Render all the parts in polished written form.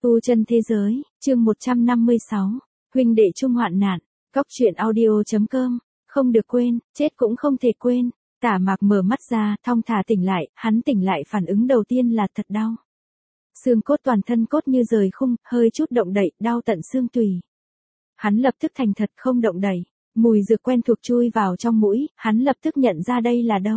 Tu chân thế giới, chương 156, huynh đệ chung hoạn nạn, góc truyện audio.com, không được quên, chết cũng không thể quên. Tả Mạc mở mắt ra, thong thả tỉnh lại, hắn tỉnh lại phản ứng đầu tiên là thật đau. Xương cốt toàn thân cốt như rời khung, hơi chút động đậy, đau tận xương tùy. Hắn lập tức thành thật không động đậy, mùi dược quen thuộc chui vào trong mũi, hắn lập tức nhận ra đây là đâu.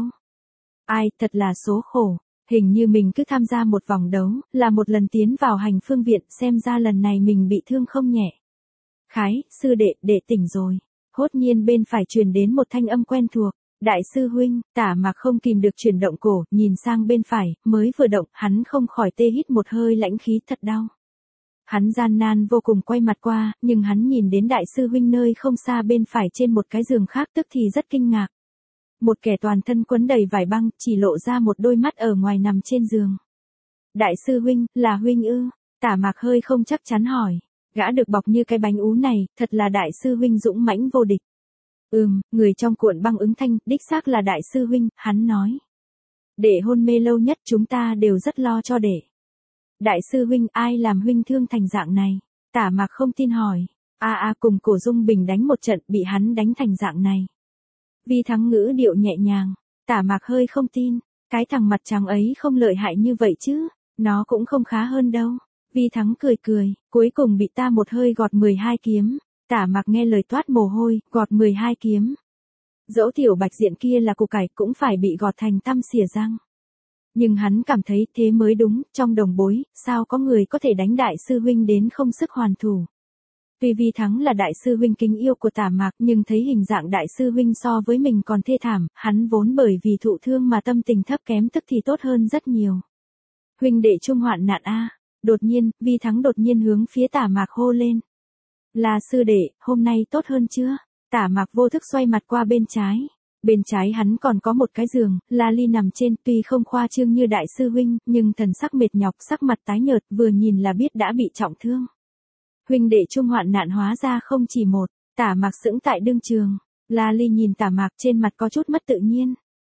Ai, thật là số khổ. Hình như mình cứ tham gia một vòng đấu, là một lần tiến vào hành phương viện, xem ra lần này mình bị thương không nhẹ. Khái, sư đệ tỉnh rồi. Hốt nhiên bên phải truyền đến một thanh âm quen thuộc. Đại sư huynh, Tả Mạc không kìm được chuyển động cổ, nhìn sang bên phải, mới vừa động, hắn không khỏi tê hít một hơi lãnh khí thật đau. Hắn gian nan vô cùng quay mặt qua, nhưng hắn nhìn đến đại sư huynh nơi không xa bên phải trên một cái giường khác tức thì rất kinh ngạc. Một kẻ toàn thân quấn đầy vải băng, chỉ lộ ra một đôi mắt ở ngoài nằm trên giường. Đại sư huynh, là huynh ư? Tả Mạc hơi không chắc chắn hỏi. Gã được bọc như cái bánh ú này, thật là đại sư huynh dũng mãnh vô địch. Người trong cuộn băng ứng thanh, đích xác là đại sư huynh, hắn nói. Đệ hôn mê lâu nhất chúng ta đều rất lo cho đệ. Đại sư huynh, ai làm huynh thương thành dạng này? Tả Mạc không tin hỏi. Cùng Cổ Dung Bình đánh một trận, bị hắn đánh thành dạng này. Vi Thắng ngữ điệu nhẹ nhàng, Tả Mạc hơi không tin, cái thằng mặt trắng ấy không lợi hại như vậy chứ, nó cũng không khá hơn đâu. Vi Thắng cười, cuối cùng bị ta một hơi gọt 12 kiếm, Tả Mạc nghe lời toát mồ hôi, gọt 12 kiếm. Dẫu tiểu bạch diện kia là củ cải cũng phải bị gọt thành tăm xỉa răng. Nhưng hắn cảm thấy thế mới đúng, trong đồng bối, sao có người có thể đánh đại sư huynh đến không sức hoàn thủ. Tuy Vi Thắng là đại sư huynh kính yêu của Tả Mạc nhưng thấy hình dạng đại sư huynh so với mình còn thê thảm, hắn vốn bởi vì thụ thương mà tâm tình thấp kém tức thì tốt hơn rất nhiều. Huynh đệ chung hoạn nạn a. Đột nhiên, Vi Thắng đột nhiên hướng phía Tả Mạc hô lên. Là sư đệ, hôm nay tốt hơn chưa? Tả Mạc vô thức xoay mặt qua bên trái. Bên trái hắn còn có một cái giường, La Ly nằm trên, tuy không khoa trương như đại sư huynh, nhưng thần sắc mệt nhọc, sắc mặt tái nhợt, vừa nhìn là biết đã bị trọng thương. Huynh đệ chung hoạn nạn hóa ra không chỉ một. Tả Mạc sững tại đương trường. La Ly nhìn Tả Mạc trên mặt có chút mất tự nhiên.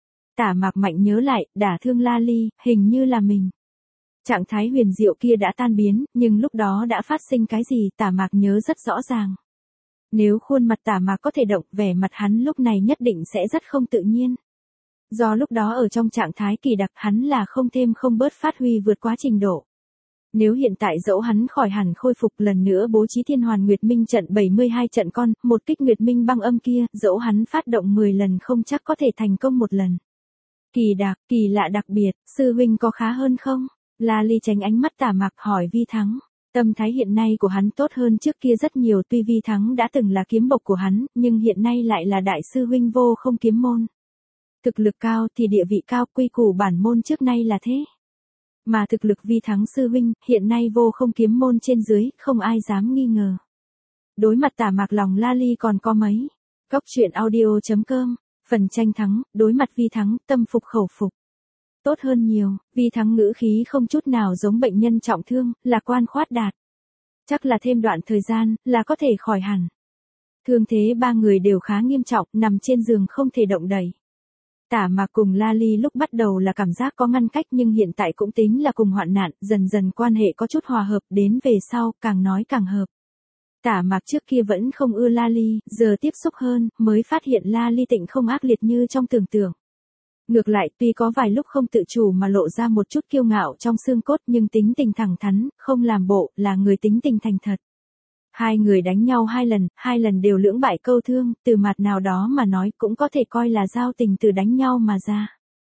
Tả Mạc mạnh nhớ lại, đả thương La Ly, hình như là mình. Trạng thái huyền diệu kia đã tan biến, nhưng lúc đó đã phát sinh cái gì Tả Mạc nhớ rất rõ ràng. Nếu khuôn mặt Tả Mạc có thể động, vẻ mặt hắn lúc này nhất định sẽ rất không tự nhiên. Do lúc đó ở trong trạng thái kỳ đặc hắn là không thêm không bớt phát huy vượt quá trình độ. Nếu hiện tại dẫu hắn khỏi hẳn khôi phục lần nữa bố trí Thiên Hoàn Nguyệt Minh trận 72 trận con, một kích Nguyệt Minh băng âm kia, dẫu hắn phát động 10 lần không chắc có thể thành công một lần. Kỳ lạ đặc biệt, sư huynh có khá hơn không? La Ly tránh ánh mắt Tả Mạc hỏi Vi Thắng. Tâm thái hiện nay của hắn tốt hơn trước kia rất nhiều, tuy Vi Thắng đã từng là kiếm bộc của hắn, nhưng hiện nay lại là đại sư huynh vô không kiếm môn. Thực lực cao thì địa vị cao, quy củ bản môn trước nay là thế. Mà thực lực Vi Thắng sư huynh, hiện nay vô không kiếm môn trên dưới, không ai dám nghi ngờ. Đối mặt Tả Mạc lòng La Ly còn có mấy. Góc truyện audio.com, phần tranh thắng, đối mặt Vi Thắng, tâm phục khẩu phục. Tốt hơn nhiều, Vi Thắng ngữ khí không chút nào giống bệnh nhân trọng thương, lạc quan khoát đạt. Chắc là thêm đoạn thời gian, là có thể khỏi hẳn. Thương thế ba người đều khá nghiêm trọng, nằm trên giường không thể động đậy. Tả Mạc cùng La Ly lúc bắt đầu là cảm giác có ngăn cách nhưng hiện tại cũng tính là cùng hoạn nạn, dần dần quan hệ có chút hòa hợp, đến về sau, càng nói càng hợp. Tả Mạc trước kia vẫn không ưa La Ly, giờ tiếp xúc hơn, mới phát hiện La Ly tịnh không ác liệt như trong tưởng tượng. Ngược lại, tuy có vài lúc không tự chủ mà lộ ra một chút kiêu ngạo trong xương cốt nhưng tính tình thẳng thắn, không làm bộ, là người tính tình thành thật. Hai người đánh nhau hai lần đều lưỡng bại câu thương, từ mặt nào đó mà nói cũng có thể coi là giao tình từ đánh nhau mà ra.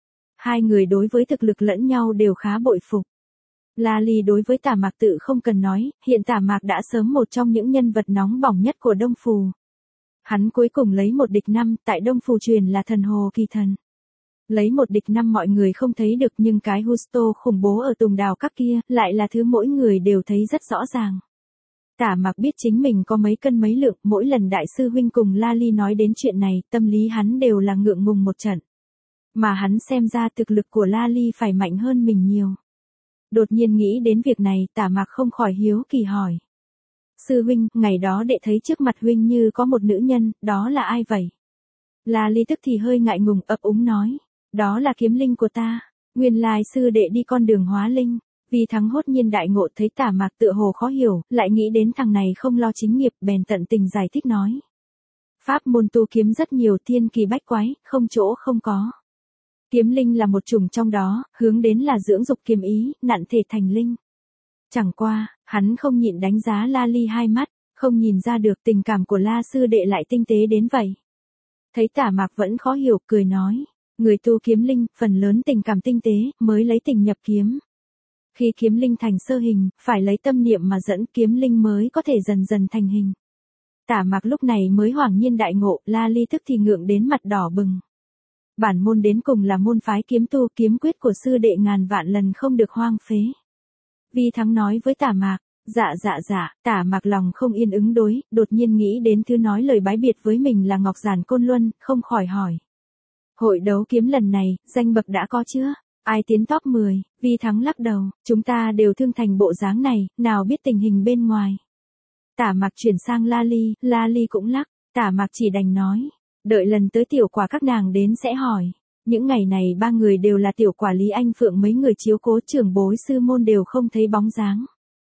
Hai người đối với thực lực lẫn nhau đều khá bội phục. La Ly đối với Tả Mạc tự không cần nói, hiện Tả Mạc đã sớm một trong những nhân vật nóng bỏng nhất của Đông Phù. Hắn cuối cùng lấy một địch năm, tại Đông Phù truyền là thần hồ kỳ thần. Lấy một địch năm mọi người không thấy được nhưng cái Husto khủng bố ở Tùng Đào các kia, lại là thứ mỗi người đều thấy rất rõ ràng. Tả Mạc biết chính mình có mấy cân mấy lượng, mỗi lần đại sư huynh cùng La Ly nói đến chuyện này, tâm lý hắn đều là ngượng ngùng một trận. Mà hắn xem ra thực lực của La Ly phải mạnh hơn mình nhiều. Đột nhiên nghĩ đến việc này, Tả Mạc không khỏi hiếu kỳ hỏi. Sư huynh, ngày đó đệ thấy trước mặt huynh như có một nữ nhân, đó là ai vậy? La Ly tức thì hơi ngại ngùng ấp úng nói. Đó là kiếm linh của ta. Nguyên lai sư đệ đi con đường hóa linh. Vi Thắng hốt nhiên đại ngộ thấy Tả Mạc tựa hồ khó hiểu, lại nghĩ đến thằng này không lo chính nghiệp, bèn tận tình giải thích nói. Pháp môn tu kiếm rất nhiều, thiên kỳ bách quái, không chỗ không có. Kiếm linh là một chủng trong đó, hướng đến là dưỡng dục kiếm ý, nặn thể thành linh. Chẳng qua, hắn không nhịn đánh giá La Ly hai mắt, không nhìn ra được tình cảm của La sư đệ lại tinh tế đến vậy. Thấy Tả Mạc vẫn khó hiểu, cười nói, người tu kiếm linh, phần lớn tình cảm tinh tế, mới lấy tình nhập kiếm. Khi kiếm linh thành sơ hình, phải lấy tâm niệm mà dẫn kiếm linh mới có thể dần dần thành hình. Tả Mạc lúc này mới hoảng nhiên đại ngộ, La Ly tức thì ngượng đến mặt đỏ bừng. Bản môn đến cùng là môn phái kiếm tu, kiếm quyết của sư đệ ngàn vạn lần không được hoang phế. Vi Thắng nói với Tả Mạc, dạ, Tả Mạc lòng không yên ứng đối, đột nhiên nghĩ đến thứ nói lời bái biệt với mình là Ngọc Giản Côn Luân, không khỏi hỏi. Hội đấu kiếm lần này, danh bậc đã có chưa? Ai tiến top 10? Vi Thắng lắc đầu, chúng ta đều thương thành bộ dáng này, nào biết tình hình bên ngoài. Tả Mạc chuyển sang La Ly cũng lắc, Tả Mạc chỉ đành nói, đợi lần tới tiểu quả các nàng đến sẽ hỏi. Những ngày này ba người đều là tiểu quả Lý Anh Phượng mấy người chiếu cố, trưởng bối sư môn đều không thấy bóng dáng.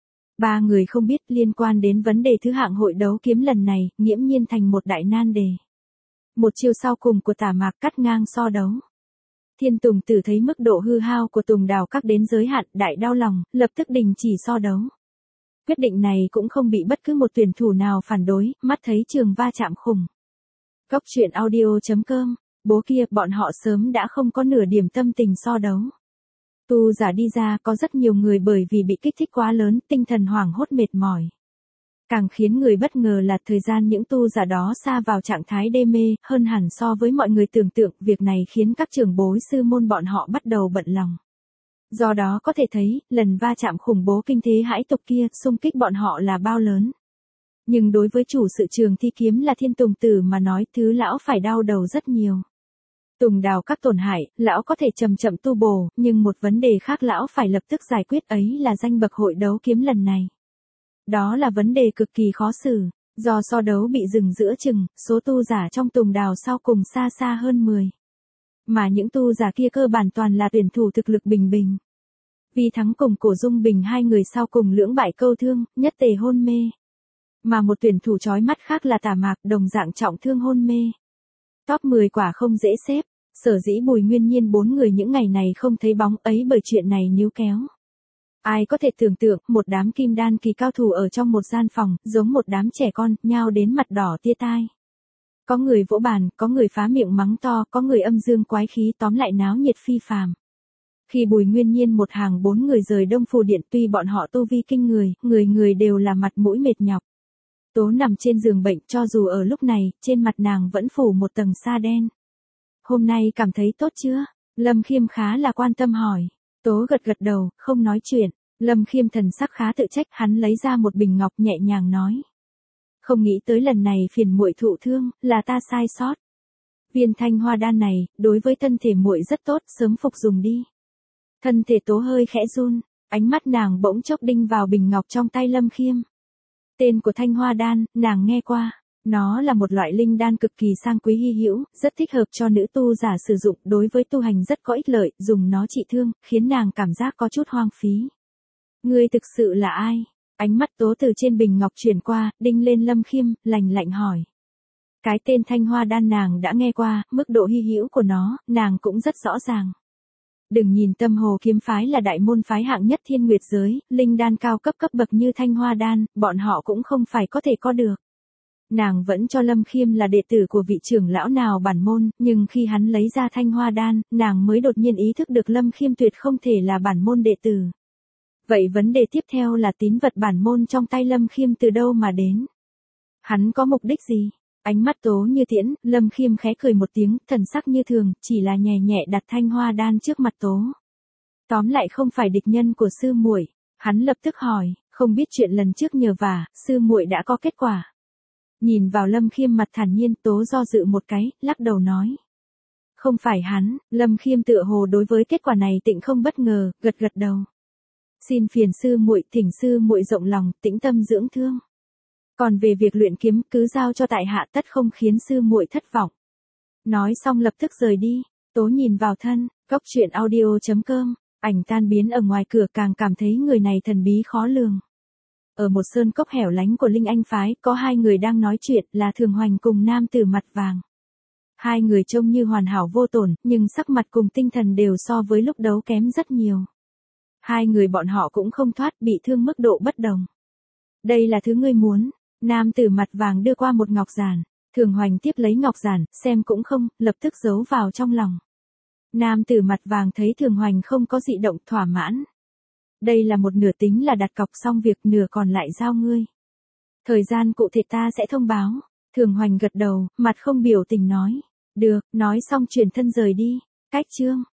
Ba người không biết liên quan đến vấn đề thứ hạng hội đấu kiếm lần này, nghiễm nhiên thành một đại nan đề. Một chiêu sau cùng của Tả Mạc cắt ngang so đấu. Thiên Tùng Tử thấy mức độ hư hao của Tùng Đào các đến giới hạn, đại đau lòng, lập tức đình chỉ so đấu. Quyết định này cũng không bị bất cứ một tuyển thủ nào phản đối, mắt thấy trường va chạm khủng. Cốc truyện audio.com, bố kia, bọn họ sớm đã không có nửa điểm tâm tình so đấu. Tu giả đi ra, có rất nhiều người bởi vì bị kích thích quá lớn, tinh thần hoảng hốt mệt mỏi. Càng khiến người bất ngờ là thời gian những tu giả đó sa vào trạng thái đê mê, hơn hẳn so với mọi người tưởng tượng, việc này khiến các trưởng bối sư môn bọn họ bắt đầu bận lòng. Do đó có thể thấy, lần va chạm khủng bố kinh thế hãi tục kia, xung kích bọn họ là bao lớn. Nhưng đối với chủ sự trường thi kiếm là Thiên Tùng Tử mà nói, thứ lão phải đau đầu rất nhiều. Tùng Đào các tổn hại, lão có thể chậm chậm tu bổ, nhưng một vấn đề khác lão phải lập tức giải quyết, ấy là danh bậc hội đấu kiếm lần này. Đó là vấn đề cực kỳ khó xử, do so đấu bị dừng giữa chừng, số tu giả trong Tùng Đào sau cùng xa xa hơn 10. Mà những tu giả kia cơ bản toàn là tuyển thủ thực lực bình bình. Vi Thắng cùng Cổ Dung Bình hai người sau cùng lưỡng bại câu thương, nhất tề hôn mê. Mà một tuyển thủ chói mắt khác là Tả Mạc, đồng dạng trọng thương hôn mê. Top 10 quả không dễ xếp, sở dĩ Bùi Nguyên Nhiên 4 người những ngày này không thấy bóng ấy bởi chuyện này níu kéo. Ai có thể tưởng tượng, một đám kim đan kỳ cao thủ ở trong một gian phòng, giống một đám trẻ con, nhao đến mặt đỏ tia tai. Có người vỗ bàn, có người phá miệng mắng to, có người âm dương quái khí, tóm lại náo nhiệt phi phàm. Khi Bùi Nguyên Nhiên một hàng 4 người rời Đông Phù Điện, tuy bọn họ tu vi kinh người người đều là mặt mũi mệt nhọc. Tố nằm trên giường bệnh, cho dù ở lúc này, trên mặt nàng vẫn phủ một tầng sa đen. Hôm nay cảm thấy tốt chưa? Lâm Khiêm khá là quan tâm hỏi. Tố gật gật đầu, không nói chuyện. Lâm Khiêm thần sắc khá tự trách, hắn lấy ra một bình ngọc nhẹ nhàng nói. Không nghĩ tới lần này phiền muội thụ thương, là ta sai sót. Viên thanh hoa đan này, đối với thân thể muội rất tốt, sớm phục dùng đi. Thân thể Tố hơi khẽ run, ánh mắt nàng bỗng chốc đinh vào bình ngọc trong tay Lâm Khiêm. Tên của thanh hoa đan, nàng nghe qua. Nó là một loại linh đan cực kỳ sang quý hy hữu, rất thích hợp cho nữ tu giả sử dụng, đối với tu hành rất có ích lợi, dùng nó trị thương, khiến nàng cảm giác có chút hoang phí. Ngươi thực sự là ai? Ánh mắt Tố từ trên bình ngọc chuyển qua, đinh lên Lâm Khiêm, lạnh lạnh hỏi. Cái tên thanh hoa đan nàng đã nghe qua, mức độ hy hữu của nó, nàng cũng rất rõ ràng. Đừng nhìn Tâm Hồ kiếm phái là đại môn phái hạng nhất thiên nguyệt giới, linh đan cao cấp cấp bậc như thanh hoa đan, bọn họ cũng không phải có thể có được. Nàng vẫn cho Lâm Khiêm là đệ tử của vị trưởng lão nào bản môn, nhưng khi hắn lấy ra thanh hoa đan, nàng mới đột nhiên ý thức được Lâm Khiêm tuyệt không thể là bản môn đệ tử. Vậy vấn đề tiếp theo là tín vật bản môn trong tay Lâm Khiêm từ đâu mà đến? Hắn có mục đích gì? Ánh mắt Tố như tiễn, Lâm Khiêm khẽ cười một tiếng, thần sắc như thường, chỉ là nhẹ nhẹ đặt thanh hoa đan trước mặt Tố. Tóm lại không phải địch nhân của sư muội. Hắn lập tức hỏi, không biết chuyện lần trước nhờ vả, sư muội đã có kết quả. Nhìn vào Lâm Khiêm mặt thản nhiên, Tố do dự một cái, lắc đầu nói. Không phải hắn, Lâm Khiêm tựa hồ đối với kết quả này tịnh không bất ngờ, gật gật đầu. Xin phiền sư muội, thỉnh sư muội rộng lòng, tĩnh tâm dưỡng thương. Còn về việc luyện kiếm, cứ giao cho tại hạ, tất không khiến sư muội thất vọng. Nói xong lập tức rời đi. Tố nhìn vào thân, cốc truyện audio.com. Ảnh tan biến ở ngoài cửa càng cảm thấy người này thần bí khó lường. Ở một sơn cốc hẻo lánh của Linh Anh phái, có hai người đang nói chuyện là Thường Hoành cùng nam tử mặt vàng. Hai người trông như hoàn hảo vô tổn, nhưng sắc mặt cùng tinh thần đều so với lúc đấu kém rất nhiều. Hai người bọn họ cũng không thoát, bị thương mức độ bất đồng. Đây là thứ ngươi muốn. Nam tử mặt vàng đưa qua một ngọc giản. Thường Hoành tiếp lấy ngọc giản, xem cũng không, lập tức giấu vào trong lòng. Nam tử mặt vàng thấy Thường Hoành không có dị động, thỏa mãn. Đây là một nửa tính là đặt cọc xong việc, nửa còn lại giao ngươi. Thời gian cụ thể ta sẽ thông báo. Thường Hoành gật đầu, mặt không biểu tình nói. Được, nói xong chuyển thân rời đi. Cách chương.